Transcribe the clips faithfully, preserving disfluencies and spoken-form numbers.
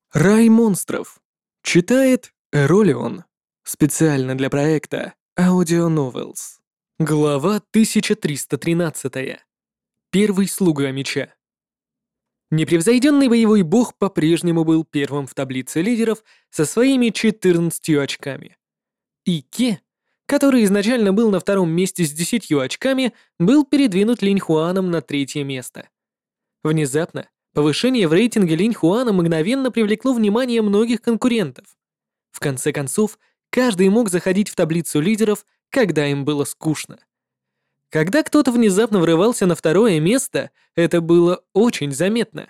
Рай монстров. Читает Эролион. Специально для проекта Audio Novels. Глава тысяча триста тринадцать. Первый слуга меча. Непревзойденный боевой бог по-прежнему был первым в таблице лидеров со своими четырнадцатью очками. Ике, который изначально был на втором месте с десятью очками, был передвинут Линьхуаном на третье место. Внезапно повышение в рейтинге Линьхуана мгновенно привлекло внимание многих конкурентов. В конце концов, каждый мог заходить в таблицу лидеров, когда им было скучно. Когда кто-то внезапно врывался на второе место, это было очень заметно.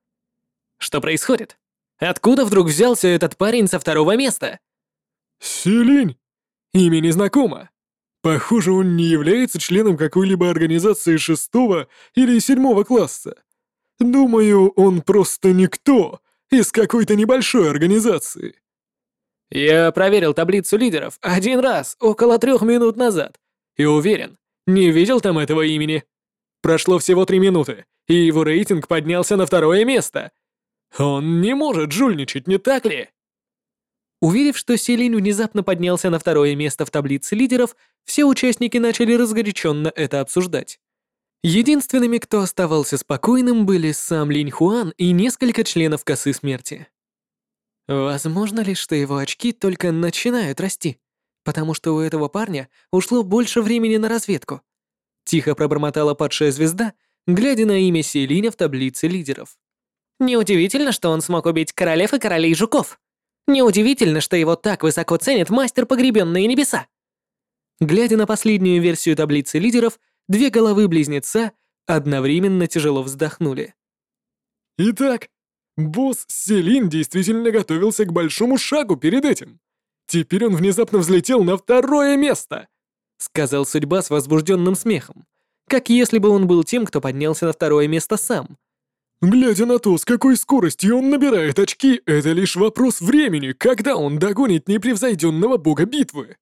Что происходит? Откуда вдруг взялся этот парень со второго места? Селинь? Имя незнакомо. Похоже, он не является членом какой-либо организации шестого или седьмого класса. Думаю, он просто никто из какой-то небольшой организации. Я проверил таблицу лидеров один раз, около трех минут назад, и уверен, не видел там этого имени. Прошло всего три минуты, и его рейтинг поднялся на второе место. Он не может жульничать, не так ли? Уверив, что Селинь внезапно поднялся на второе место в таблице лидеров, все участники начали разгоряченно это обсуждать. Единственными, кто оставался спокойным, были сам Линьхуан и несколько членов Косы Смерти. Возможно ли, что его очки только начинают расти, потому что у этого парня ушло больше времени на разведку? Тихо пробормотала падшая звезда, глядя на имя Селиня в таблице лидеров. Неудивительно, что он смог убить королев и королей жуков. Неудивительно, что его так высоко ценит мастер погребенные небеса. Глядя на последнюю версию таблицы лидеров, две головы-близнеца одновременно тяжело вздохнули. Итак, босс Селинь действительно готовился к большому шагу перед этим. Теперь он внезапно взлетел на второе место, сказал судьба с возбужденным смехом, как если бы он был тем, кто поднялся на второе место сам. Глядя на то, с какой скоростью он набирает очки, это лишь вопрос времени, когда он догонит непревзойденного бога битвы.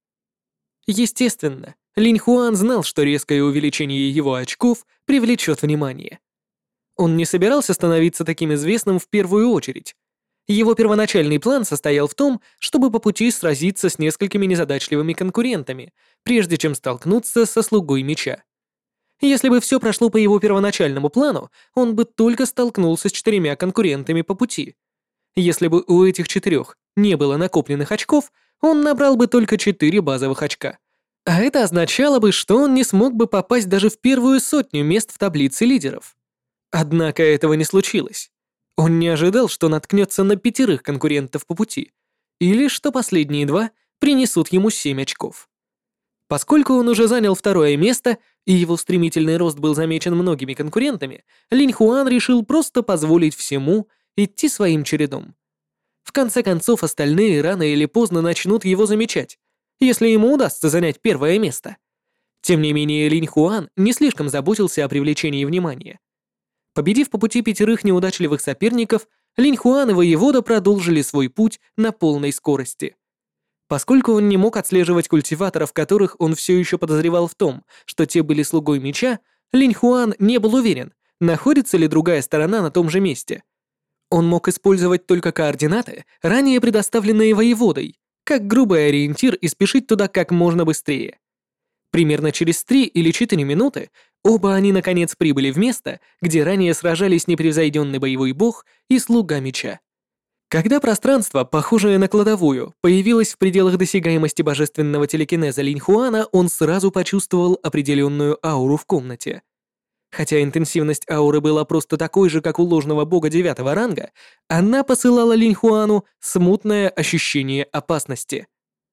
Естественно, Линьхуан знал, что резкое увеличение его очков привлечет внимание. Он не собирался становиться таким известным в первую очередь. Его первоначальный план состоял в том, чтобы по пути сразиться с несколькими незадачливыми конкурентами, прежде чем столкнуться со слугой меча. Если бы все прошло по его первоначальному плану, он бы только столкнулся с четырьмя конкурентами по пути. Если бы у этих четырех не было накопленных очков, он набрал бы только четыре базовых очка. А это означало бы, что он не смог бы попасть даже в первую сотню мест в таблице лидеров. Однако этого не случилось. Он не ожидал, что наткнется на пятерых конкурентов по пути, или что последние два принесут ему семь очков. Поскольку он уже занял второе место, и его стремительный рост был замечен многими конкурентами, Линьхуан решил просто позволить всему идти своим чередом. В конце концов, остальные рано или поздно начнут его замечать, если ему удастся занять первое место. Тем не менее, Линьхуан не слишком заботился о привлечении внимания. Победив по пути пятерых неудачливых соперников, Линьхуан и воевода продолжили свой путь на полной скорости. Поскольку он не мог отслеживать культиваторов, которых он все еще подозревал в том, что те были слугой меча, Линьхуан не был уверен, находится ли другая сторона на том же месте. Он мог использовать только координаты, ранее предоставленные воеводой, как грубый ориентир и спешить туда как можно быстрее. Примерно через три или четыре минуты оба они наконец прибыли в место, где ранее сражались непревзойденный боевой бог и слуга меча. Когда пространство, похожее на кладовую, появилось в пределах досягаемости божественного телекинеза Линьхуана, он сразу почувствовал определенную ауру в комнате. Хотя интенсивность ауры была просто такой же, как у ложного бога девятого ранга, она посылала Линьхуану смутное ощущение опасности.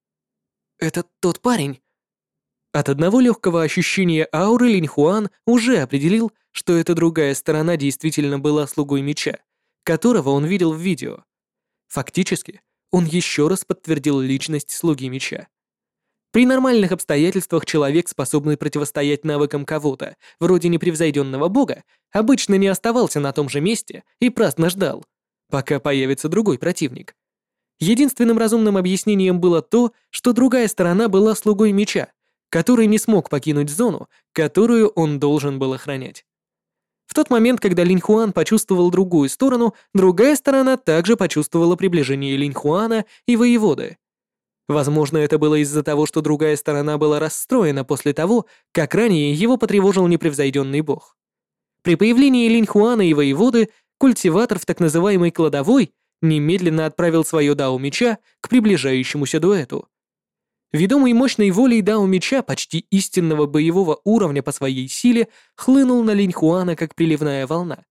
«Это тот парень?» От одного легкого ощущения ауры Линьхуан уже определил, что эта другая сторона действительно была слугой меча, которого он видел в видео. Фактически, он еще раз подтвердил личность слуги меча. При нормальных обстоятельствах человек, способный противостоять навыкам кого-то, вроде непревзойденного бога, обычно не оставался на том же месте и праздно ждал, пока появится другой противник. Единственным разумным объяснением было то, что другая сторона была слугой меча, который не смог покинуть зону, которую он должен был охранять. В тот момент, когда Линь Хуан почувствовал другую сторону, другая сторона также почувствовала приближение Линь Хуана и воеводы. Возможно, это было из-за того, что другая сторона была расстроена после того, как ранее его потревожил непревзойденный бог. При появлении Линь Хуана и воеводы, культиватор в так называемой кладовой немедленно отправил свое Дао Меча к приближающемуся дуэту. Ведомый мощной волей Дао Меча почти истинного боевого уровня по своей силе хлынул на Линь Хуана как приливная волна.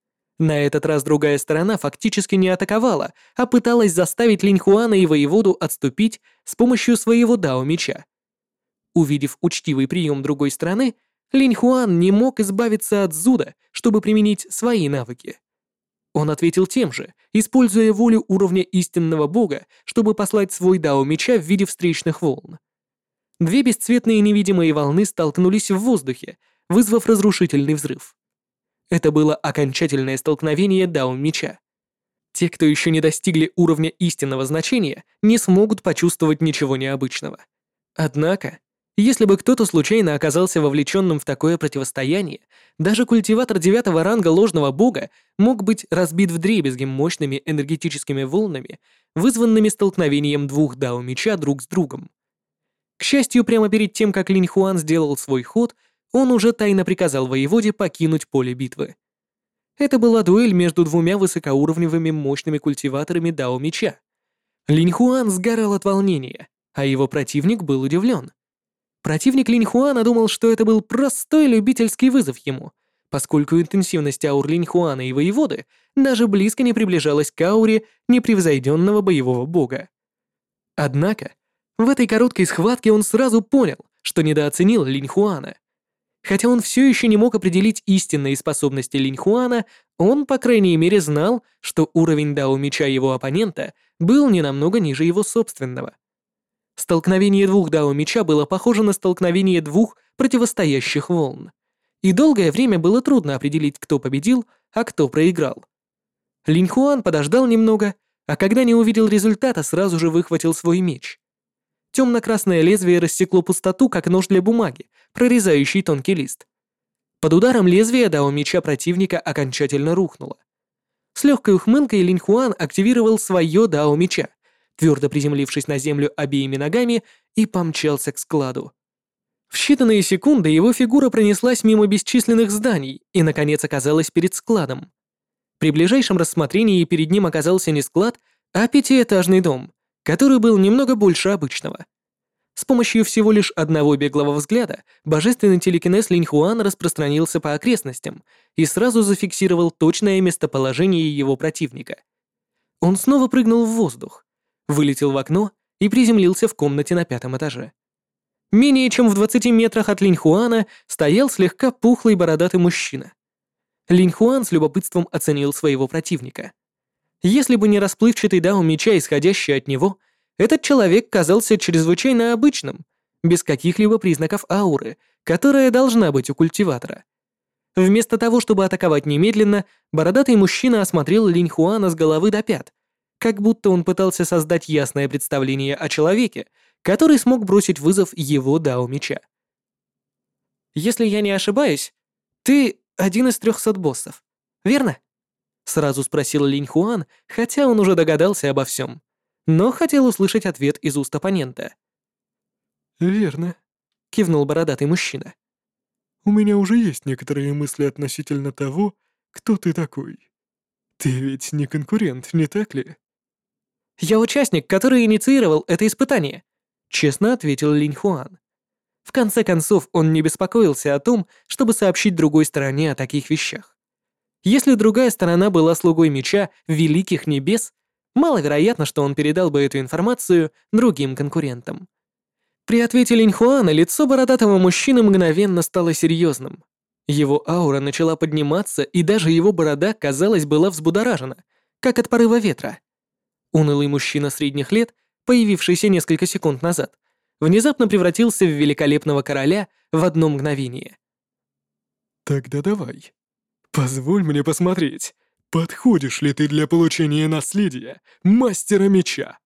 На этот раз другая сторона фактически не атаковала, а пыталась заставить Линь Хуана и воеводу отступить с помощью своего Дао Меча. Увидев учтивый прием другой стороны, Линь Хуан не мог избавиться от зуда, чтобы применить свои навыки. Он ответил тем же, используя волю уровня истинного бога, чтобы послать свой Дао Меча в виде встречных волн. Две бесцветные невидимые волны столкнулись в воздухе, вызвав разрушительный взрыв. Это было окончательное столкновение Дао Меча. Те, кто еще не достигли уровня истинного значения, не смогут почувствовать ничего необычного. Однако, если бы кто-то случайно оказался вовлеченным в такое противостояние, даже культиватор девятого ранга ложного бога мог быть разбит вдребезги мощными энергетическими волнами, вызванными столкновением двух Дао Меча друг с другом. К счастью, прямо перед тем, как Линь Хуан сделал свой ход, он уже тайно приказал воеводе покинуть поле битвы. Это была дуэль между двумя высокоуровневыми мощными культиваторами Дао Меча. Линь Хуан сгорал от волнения, а его противник был удивлен. Противник Линь Хуана думал, что это был простой любительский вызов ему, поскольку интенсивность аур Линь Хуана и воеводы даже близко не приближалась к ауре непревзойденного боевого бога. Однако, в этой короткой схватке он сразу понял, что недооценил Линь Хуана. Хотя он все еще не мог определить истинные способности Линь Хуана, он, по крайней мере, знал, что уровень Дао Меча его оппонента был не намного ниже его собственного. Столкновение двух Дао Меча было похоже на столкновение двух противостоящих волн, и долгое время было трудно определить, кто победил, а кто проиграл. Линь Хуан подождал немного, а когда не увидел результата, сразу же выхватил свой меч. Темно-красное лезвие рассекло пустоту, как нож для бумаги, прорезающий тонкий лист. Под ударом лезвия Дао Меча противника окончательно рухнуло. С легкой ухмылкой Линь Хуан активировал свое Дао Меча, твердо приземлившись на землю обеими ногами, и помчался к складу. В считанные секунды его фигура пронеслась мимо бесчисленных зданий и, наконец, оказалась перед складом. При ближайшем рассмотрении перед ним оказался не склад, а пятиэтажный дом, который был немного больше обычного. С помощью всего лишь одного беглого взгляда божественный телекинез Линь Хуана распространился по окрестностям и сразу зафиксировал точное местоположение его противника. Он снова прыгнул в воздух, вылетел в окно и приземлился в комнате на пятом этаже. Менее чем в двадцати метрах от Линь Хуана стоял слегка пухлый бородатый мужчина. Линь Хуан с любопытством оценил своего противника. Если бы не расплывчатый Дао Меча, исходящий от него, этот человек казался чрезвычайно обычным, без каких-либо признаков ауры, которая должна быть у культиватора. Вместо того, чтобы атаковать немедленно, бородатый мужчина осмотрел Линь Хуана с головы до пят, как будто он пытался создать ясное представление о человеке, который смог бросить вызов его Дао Меча. «Если я не ошибаюсь, ты один из трехсот боссов, верно?» — сразу спросил Линь Хуан, хотя он уже догадался обо всем, но хотел услышать ответ из уст оппонента. «Верно», — кивнул бородатый мужчина. «У меня уже есть некоторые мысли относительно того, кто ты такой. Ты ведь не конкурент, не так ли?» «Я участник, который инициировал это испытание», — честно ответил Линь Хуан. В конце концов, он не беспокоился о том, чтобы сообщить другой стороне о таких вещах. Если другая сторона была слугой меча великих небес, маловероятно, что он передал бы эту информацию другим конкурентам. При ответе Линь Хуана лицо бородатого мужчины мгновенно стало серьезным. Его аура начала подниматься, и даже его борода, казалось, была взбудоражена, как от порыва ветра. Унылый мужчина средних лет, появившийся несколько секунд назад, внезапно превратился в великолепного короля в одно мгновение. «Тогда давай. Позволь мне посмотреть, подходишь ли ты для получения наследия мастера меча».